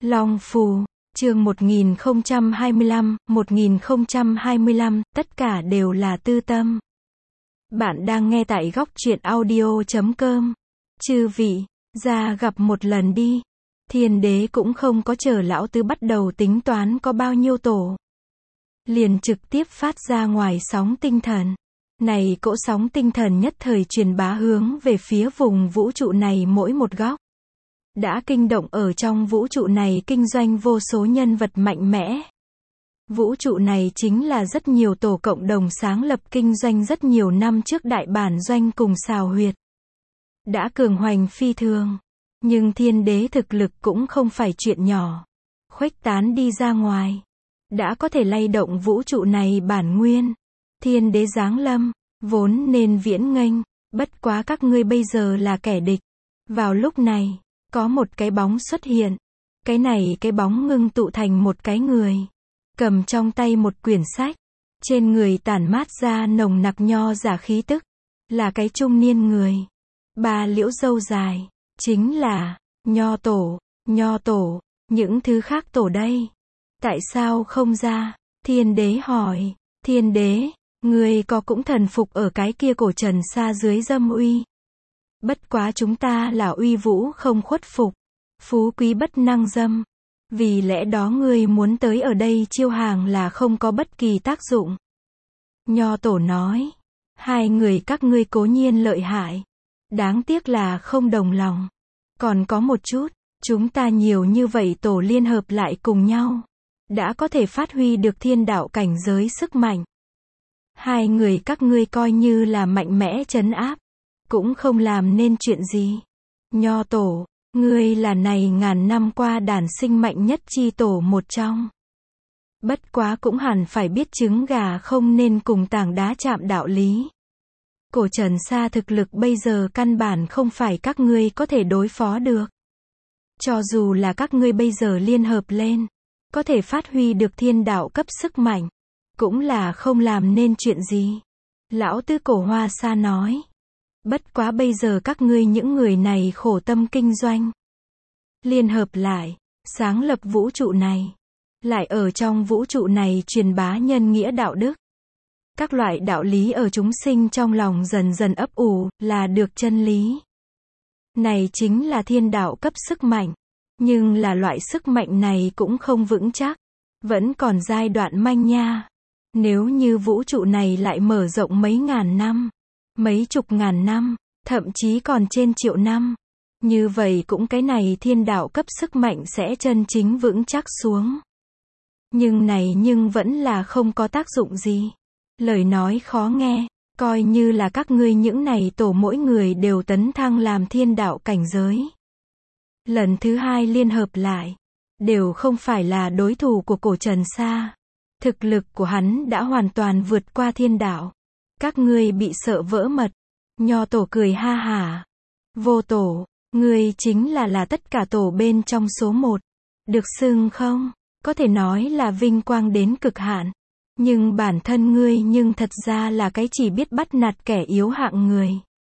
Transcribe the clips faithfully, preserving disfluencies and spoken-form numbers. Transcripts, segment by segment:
Long Phù, chương một nghìn không trăm hai mươi lăm, một nghìn không trăm hai mươi lăm, tất cả đều là tư tâm. Bạn đang nghe tại góc truyện audio chấm com. Chư vị, ra gặp một lần đi. Thiên đế cũng không có chờ lão tứ bắt đầu tính toán có bao nhiêu tổ. Liền trực tiếp phát ra ngoài sóng tinh thần. Này cỗ sóng tinh thần nhất thời truyền bá hướng về phía vùng vũ trụ này mỗi một góc. Đã kinh động ở trong vũ trụ này kinh doanh vô số nhân vật mạnh mẽ. Vũ trụ này chính là rất nhiều tổ cộng đồng sáng lập kinh doanh rất nhiều năm trước đại bản doanh cùng xào huyệt. Đã cường hoành phi thường. Nhưng thiên đế thực lực cũng không phải chuyện nhỏ. Khuếch tán đi ra ngoài. Đã có thể lay động vũ trụ này bản nguyên. Thiên đế giáng lâm, vốn nên viễn nghênh, bất quá các ngươi bây giờ là kẻ địch. Vào lúc này, có một cái bóng xuất hiện. Cái này cái bóng ngưng tụ thành một cái người. Cầm trong tay một quyển sách. Trên người tản mát ra nồng nặc nho giả khí tức. Là cái trung niên người. Ba liễu râu dài. Chính là, nho tổ, nho tổ, những thứ khác tổ đây. Tại sao không ra? Thiên đế hỏi. Thiên đế, người có cũng thần phục ở cái kia cổ trần sa dưới dâm uy. Bất quá chúng ta là uy vũ không khuất phục. Phú quý bất năng dâm. Vì lẽ đó ngươi muốn tới ở đây chiêu hàng là không có bất kỳ tác dụng. Nho tổ nói. Hai người các ngươi cố nhiên lợi hại. Đáng tiếc là không đồng lòng. Còn có một chút, chúng ta nhiều như vậy tổ liên hợp lại cùng nhau. Đã có thể phát huy được thiên đạo cảnh giới sức mạnh. Hai người các ngươi coi như là mạnh mẽ trấn áp. Cũng không làm nên chuyện gì. Nho tổ, ngươi là này ngàn năm qua đản sinh mạnh nhất chi tổ một trong. Bất quá cũng hẳn phải biết trứng gà không nên cùng tảng đá chạm đạo lý. Cổ trần sa thực lực bây giờ căn bản không phải các ngươi có thể đối phó được. Cho dù là các ngươi bây giờ liên hợp lên, có thể phát huy được thiên đạo cấp sức mạnh, cũng là không làm nên chuyện gì. Lão tứ cổ hoa sa nói. Bất quá bây giờ các ngươi những người này khổ tâm kinh doanh. Liên hợp lại, sáng lập vũ trụ này. Lại ở trong vũ trụ này truyền bá nhân nghĩa đạo đức. Các loại đạo lý ở chúng sinh trong lòng dần dần ấp ủ, là được chân lý. Này chính là thiên đạo cấp sức mạnh. Nhưng là loại sức mạnh này cũng không vững chắc. Vẫn còn giai đoạn manh nha. Nếu như vũ trụ này lại mở rộng mấy ngàn năm, mấy chục ngàn năm, thậm chí còn trên triệu năm. Như vậy cũng cái này thiên đạo cấp sức mạnh sẽ chân chính vững chắc xuống. Nhưng này nhưng vẫn là không có tác dụng gì. Lời nói khó nghe, coi như là các ngươi những này tổ mỗi người đều tấn thăng làm thiên đạo cảnh giới. Lần thứ hai liên hợp lại, đều không phải là đối thủ của cổ trần sa. Thực lực của hắn đã hoàn toàn vượt qua thiên đạo. Các ngươi bị sợ vỡ mật. Nho tổ cười ha hả. Vô tổ, ngươi chính là là tất cả tổ bên trong số một. Được xưng không? Có thể nói là vinh quang đến cực hạn. Nhưng bản thân ngươi nhưng thật ra là cái chỉ biết bắt nạt kẻ yếu hạng người.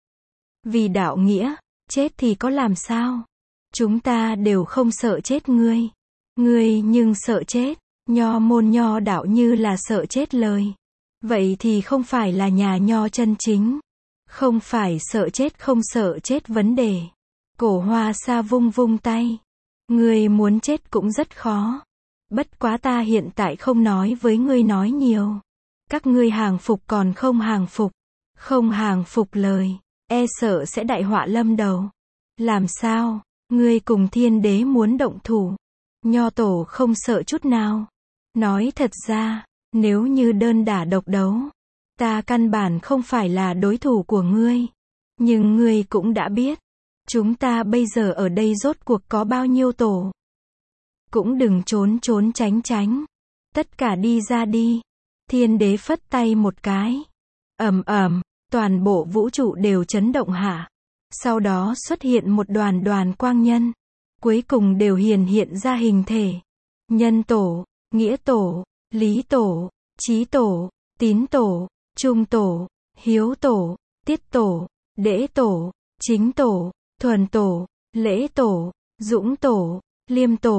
Vì đạo nghĩa, chết thì có làm sao? Chúng ta đều không sợ chết ngươi. Ngươi nhưng sợ chết. Nho môn nho đạo như là sợ chết lời. Vậy thì không phải là nhà nho chân chính. Không phải sợ chết không sợ chết vấn đề. Cổ hoa sa vung vung tay. Ngươi muốn chết cũng rất khó. Bất quá ta hiện tại không nói với ngươi nói nhiều. Các ngươi hàng phục còn không hàng phục. Không hàng phục lời. E sợ sẽ đại họa lâm đầu. Làm sao? Ngươi cùng thiên đế muốn động thủ. Nho tổ không sợ chút nào. Nói thật ra, nếu như đơn đả độc đấu, ta căn bản không phải là đối thủ của ngươi. Nhưng ngươi cũng đã biết, chúng ta bây giờ ở đây rốt cuộc có bao nhiêu tổ. Cũng đừng trốn trốn tránh tránh. Tất cả đi ra đi. Thiên đế phất tay một cái. Ầm ầm, toàn bộ vũ trụ đều chấn động hạ. Sau đó xuất hiện một đoàn đoàn quang nhân. Cuối cùng đều hiển hiện ra hình thể. Nhân tổ, nghĩa tổ, lý tổ, trí tổ, tín tổ, trung tổ, hiếu tổ, tiết tổ, đễ tổ, chính tổ, thuần tổ, lễ tổ, dũng tổ, liêm tổ,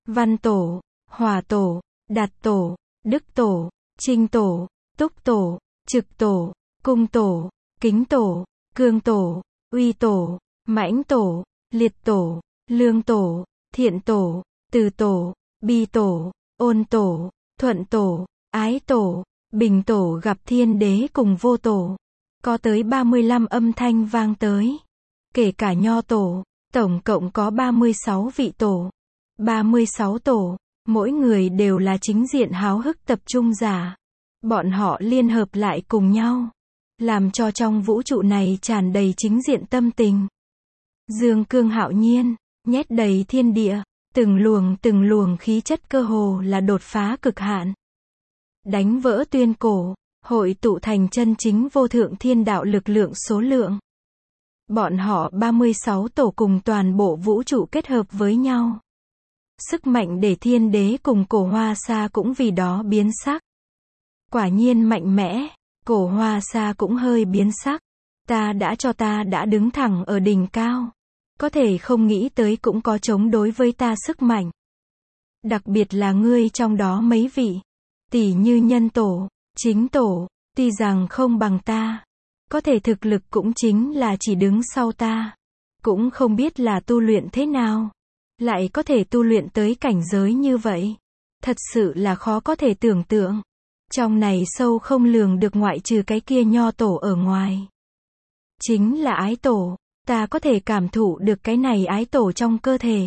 Văn Tổ, Hòa Tổ, Đạt Tổ, Đức Tổ, Trinh Tổ, Túc Tổ, Trực Tổ, Cung Tổ, Kính Tổ, Cương Tổ, Uy Tổ, Mãnh Tổ, Liệt Tổ, Lương Tổ, Thiện Tổ, Từ Tổ, Bi Tổ, Ôn Tổ, Thuận Tổ, Ái Tổ, Bình Tổ gặp Thiên Đế cùng Vô Tổ. Có tới ba mươi lăm âm thanh vang tới. Kể cả Nho Tổ, tổng cộng có ba mươi sáu vị tổ. ba mươi sáu tổ, mỗi người đều là chính diện háo hức tập trung giả. Bọn họ liên hợp lại cùng nhau, làm cho trong vũ trụ này tràn đầy chính diện tâm tình. Dương cương hạo nhiên, nhét đầy thiên địa, từng luồng từng luồng khí chất cơ hồ là đột phá cực hạn. Đánh vỡ tuyên cổ, hội tụ thành chân chính vô thượng thiên đạo lực lượng số lượng. Bọn họ ba mươi sáu tổ cùng toàn bộ vũ trụ kết hợp với nhau. Sức mạnh để Thiên Đế cùng Cổ Hoa Sa cũng vì đó biến sắc. Quả nhiên mạnh mẽ, Cổ Hoa Sa cũng hơi biến sắc. Ta đã cho ta đã đứng thẳng ở đỉnh cao. Có thể không nghĩ tới cũng có chống đối với ta sức mạnh. Đặc biệt là ngươi trong đó mấy vị. Tỷ như Nhân Tổ, Chính Tổ, tuy rằng không bằng ta. Có thể thực lực cũng chính là chỉ đứng sau ta. Cũng không biết là tu luyện thế nào. Lại có thể tu luyện tới cảnh giới như vậy. Thật sự là khó có thể tưởng tượng. Trong này sâu không lường được ngoại trừ cái kia Nho Tổ ở ngoài. Chính là Ái Tổ. Ta có thể cảm thụ được cái này Ái Tổ trong cơ thể.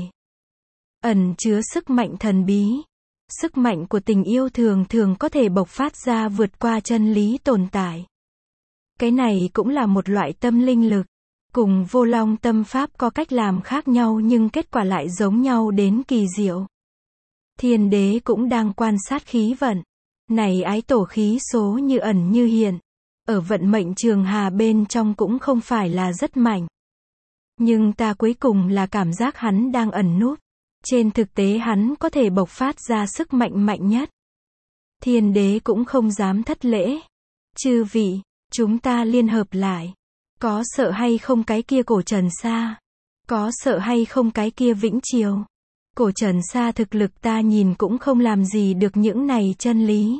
Ẩn chứa sức mạnh thần bí. Sức mạnh của tình yêu thường thường có thể bộc phát ra vượt qua chân lý tồn tại. Cái này cũng là một loại tâm linh lực. Cùng Vô Long tâm pháp có cách làm khác nhau nhưng kết quả lại giống nhau đến kỳ diệu. Thiên Đế cũng đang quan sát khí vận. Này Ái Tổ khí số như ẩn như hiện. Ở vận mệnh trường hà bên trong cũng không phải là rất mạnh. Nhưng ta cuối cùng là cảm giác hắn đang ẩn núp. Trên thực tế hắn có thể bộc phát ra sức mạnh mạnh nhất. Thiên Đế cũng không dám thất lễ. Chư vị, chúng ta liên hợp lại. Có sợ hay không cái kia Cổ Trần Sa? Có sợ hay không cái kia Vĩnh Triều? Cổ Trần Sa thực lực ta nhìn cũng không làm gì được những này chân lý.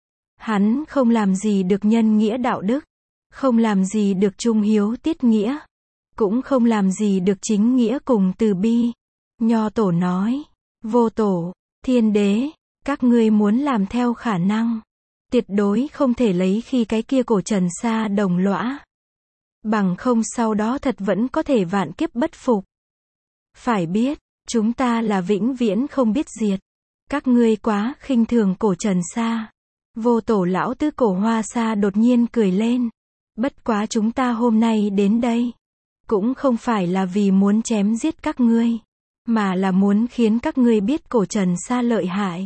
Hắn không làm gì được nhân nghĩa đạo đức. Không làm gì được trung hiếu tiết nghĩa. Cũng không làm gì được chính nghĩa cùng từ bi. Nho Tổ nói. Vô Tổ, Thiên Đế, các ngươi muốn làm theo khả năng. Tuyệt đối không thể lấy khi cái kia Cổ Trần Sa đồng lõa. Bằng không sau đó thật vẫn có thể vạn kiếp bất phục. Phải biết, chúng ta là vĩnh viễn không biết diệt. Các ngươi quá khinh thường Cổ Trần Sa. Vô Tổ lão tứ Cổ Hoa Sa đột nhiên cười lên. Bất quá chúng ta hôm nay đến đây. Cũng không phải là vì muốn chém giết các ngươi. Mà là muốn khiến các ngươi biết Cổ Trần Sa lợi hại.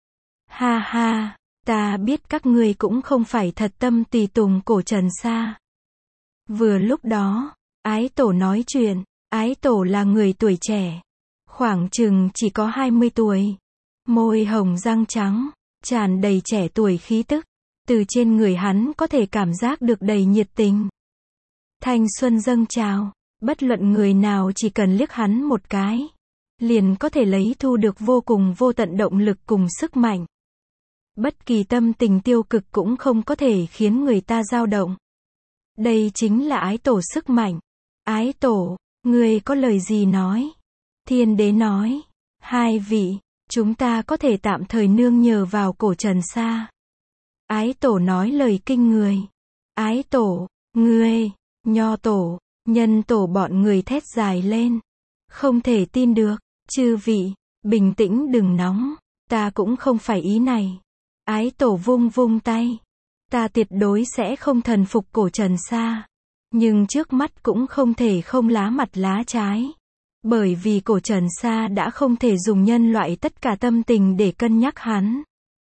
Ha ha, ta biết các ngươi cũng không phải thật tâm tùy tùng Cổ Trần Sa. Vừa lúc đó, Ái Tổ nói chuyện. Ái Tổ là người tuổi trẻ. Khoảng chừng chỉ có hai mươi tuổi. Môi hồng răng trắng. Tràn đầy trẻ tuổi khí tức. Từ trên người hắn có thể cảm giác được đầy nhiệt tình. Thanh xuân dâng trào. Bất luận người nào chỉ cần liếc hắn một cái. Liền có thể lấy thu được vô cùng vô tận động lực cùng sức mạnh. Bất kỳ tâm tình tiêu cực cũng không có thể khiến người ta dao động. Đây chính là Ái Tổ sức mạnh. Ái Tổ, ngươi có lời gì nói? Thiên Đế nói. Hai vị, chúng ta có thể tạm thời nương nhờ vào Cổ Trần Sa. Ái Tổ nói lời kinh người. Ái Tổ, ngươi, Nho Tổ, Nhân Tổ bọn người thét dài lên. Không thể tin được, chư vị, bình tĩnh đừng nóng, ta cũng không phải ý này. Ái Tổ vung vung tay. Ta tuyệt đối sẽ không thần phục Cổ Trần Sa. Nhưng trước mắt cũng không thể không lá mặt lá trái. Bởi vì Cổ Trần Sa đã không thể dùng nhân loại tất cả tâm tình để cân nhắc hắn.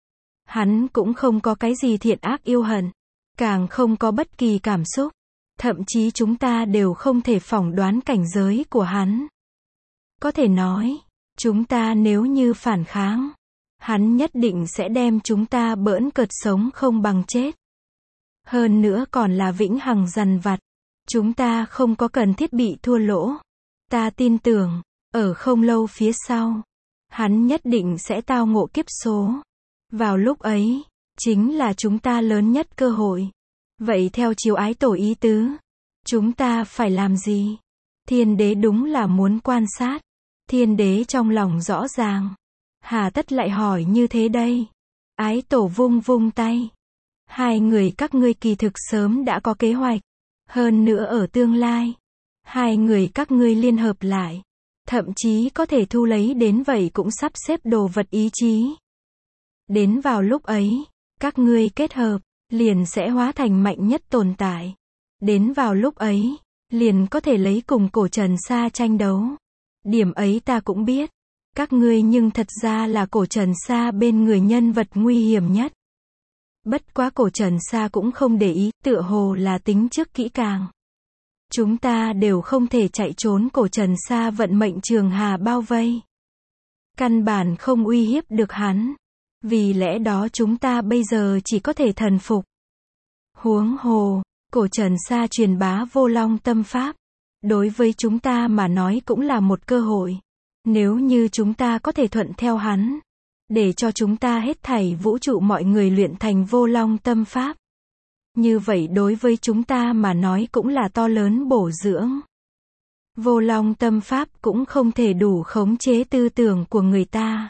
Hắn cũng không có cái gì thiện ác yêu hận. Càng không có bất kỳ cảm xúc. Thậm chí chúng ta đều không thể phỏng đoán cảnh giới của hắn. Có thể nói, chúng ta nếu như phản kháng, hắn nhất định sẽ đem chúng ta bỡn cợt sống không bằng chết. Hơn nữa còn là vĩnh hằng dằn vặt. Chúng ta không có cần thiết bị thua lỗ. Ta tin tưởng, ở không lâu phía sau, hắn nhất định sẽ tao ngộ kiếp số. Vào lúc ấy, chính là chúng ta lớn nhất cơ hội. Vậy theo chiếu ái tổ ý tứ, chúng ta phải làm gì? Thiên đế đúng là muốn quan sát. Thiên đế trong lòng rõ ràng. Hà tất lại hỏi như thế đây? Ái tổ vung vung tay. Hai người các ngươi kỳ thực sớm đã có kế hoạch. Hơn nữa ở tương lai, hai người các ngươi liên hợp lại. Thậm chí có thể thu lấy đến vậy cũng sắp xếp đồ vật ý chí. Đến vào lúc ấy, các ngươi kết hợp, liền sẽ hóa thành mạnh nhất tồn tại. Đến vào lúc ấy, liền có thể lấy cùng cổ Trần Sa tranh đấu. Điểm ấy ta cũng biết. Các ngươi nhưng thật ra là cổ Trần Sa bên người nhân vật nguy hiểm nhất. Bất quá cổ Trần Sa cũng không để ý, tựa hồ là tính trước kỹ càng. Chúng ta đều không thể chạy trốn cổ Trần Sa vận mệnh trường hà bao vây. Căn bản không uy hiếp được hắn. Vì lẽ đó chúng ta bây giờ chỉ có thể thần phục. Huống hồ, cổ Trần Sa truyền bá Vô Long tâm pháp. Đối với chúng ta mà nói cũng là một cơ hội. Nếu như chúng ta có thể thuận theo hắn, để cho chúng ta hết thảy vũ trụ mọi người luyện thành Vô Long tâm pháp. Như vậy đối với chúng ta mà nói cũng là to lớn bổ dưỡng. Vô Long tâm pháp cũng không thể đủ khống chế tư tưởng của người ta.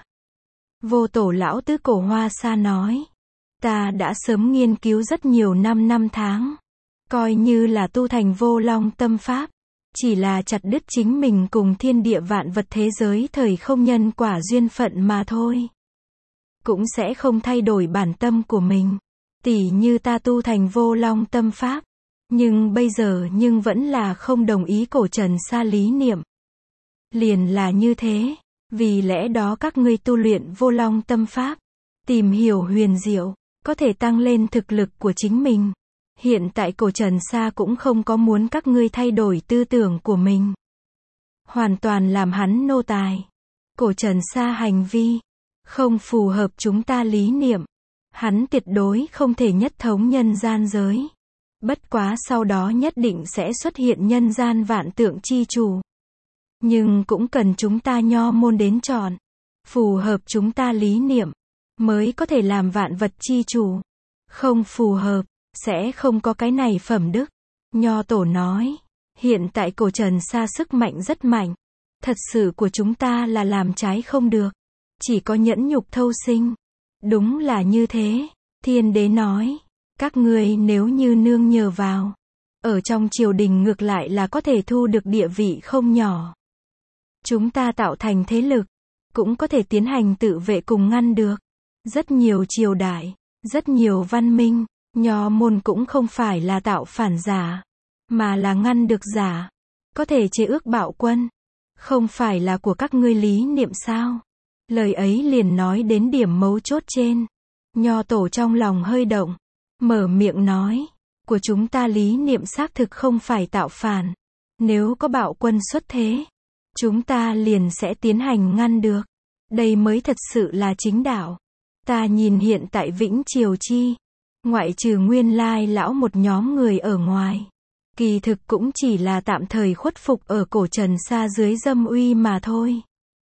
Vô Tổ lão tứ Cổ Hoa Sa nói. Ta đã sớm nghiên cứu rất nhiều năm năm tháng. Coi như là tu thành Vô Long tâm pháp. Chỉ là chặt đứt chính mình cùng thiên địa vạn vật thế giới thời không nhân quả duyên phận mà thôi. Cũng sẽ không thay đổi bản tâm của mình. Tỉ như ta tu thành Vô Long tâm pháp. Nhưng bây giờ nhưng vẫn là không đồng ý cổ Trần Sa lý niệm. Liền là như thế. Vì lẽ đó các ngươi tu luyện Vô Long tâm pháp. Tìm hiểu huyền diệu. Có thể tăng lên thực lực của chính mình. Hiện tại cổ Trần Sa cũng không có muốn các ngươi thay đổi tư tưởng của mình. Hoàn toàn làm hắn nô tài. Cổ Trần Sa hành vi không phù hợp chúng ta lý niệm. Hắn tuyệt đối không thể nhất thống nhân gian giới. Bất quá sau đó nhất định sẽ xuất hiện nhân gian vạn tượng chi chủ. Nhưng cũng cần chúng ta nho môn đến chọn. Phù hợp chúng ta lý niệm. Mới có thể làm vạn vật chi chủ. Không phù hợp. Sẽ không có cái này phẩm đức. Nho tổ nói. Hiện tại cổ Trần Sa sức mạnh rất mạnh. Thật sự của chúng ta là làm trái không được. Chỉ có nhẫn nhục thâu sinh. Đúng là như thế. Thiên đế nói. Các ngươi nếu như nương nhờ vào. Ở trong triều đình ngược lại là có thể thu được địa vị không nhỏ. Chúng ta tạo thành thế lực. Cũng có thể tiến hành tự vệ cùng ngăn được. Rất nhiều triều đại. Rất nhiều văn minh. Nho môn cũng không phải là tạo phản giả. Mà là ngăn được giả. Có thể chế ước bạo quân. Không phải là của các ngươi lý niệm sao? Lời ấy liền nói đến điểm mấu chốt trên. Nho tổ trong lòng hơi động. Mở miệng nói. Của chúng ta lý niệm xác thực không phải tạo phản. Nếu có bạo quân xuất thế. Chúng ta liền sẽ tiến hành ngăn được. Đây mới thật sự là chính đạo. Ta nhìn hiện tại Vĩnh Triều Chi. Ngoại trừ nguyên lai lão một nhóm người ở ngoài. Kỳ thực cũng chỉ là tạm thời khuất phục ở cổ Trần Sa dưới dâm uy mà thôi.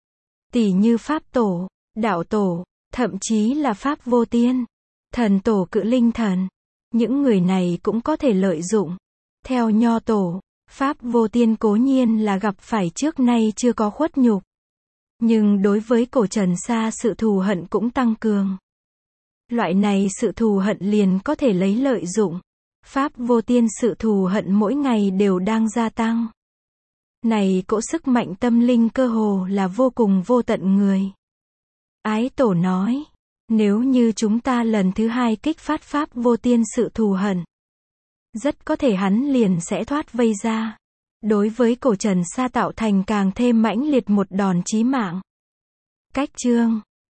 Tỷ như Pháp Tổ, Đạo Tổ, thậm chí là Pháp Vô Tiên, Thần Tổ Cự Linh Thần. Những người này cũng có thể lợi dụng. Theo Nho Tổ, Pháp Vô Tiên cố nhiên là gặp phải trước nay chưa có khuất nhục. Nhưng đối với cổ Trần Sa sự thù hận cũng tăng cường. Loại này sự thù hận liền có thể lấy lợi dụng. Pháp Vô Tiên sự thù hận mỗi ngày đều đang gia tăng. Này cỗ sức mạnh tâm linh cơ hồ là vô cùng vô tận người. Ái Tổ nói, nếu như chúng ta lần thứ hai kích phát Pháp Vô Tiên sự thù hận, rất có thể hắn liền sẽ thoát vây ra. Đối với cổ Trần Sa tạo thành càng thêm mãnh liệt một đòn chí mạng. Cách chương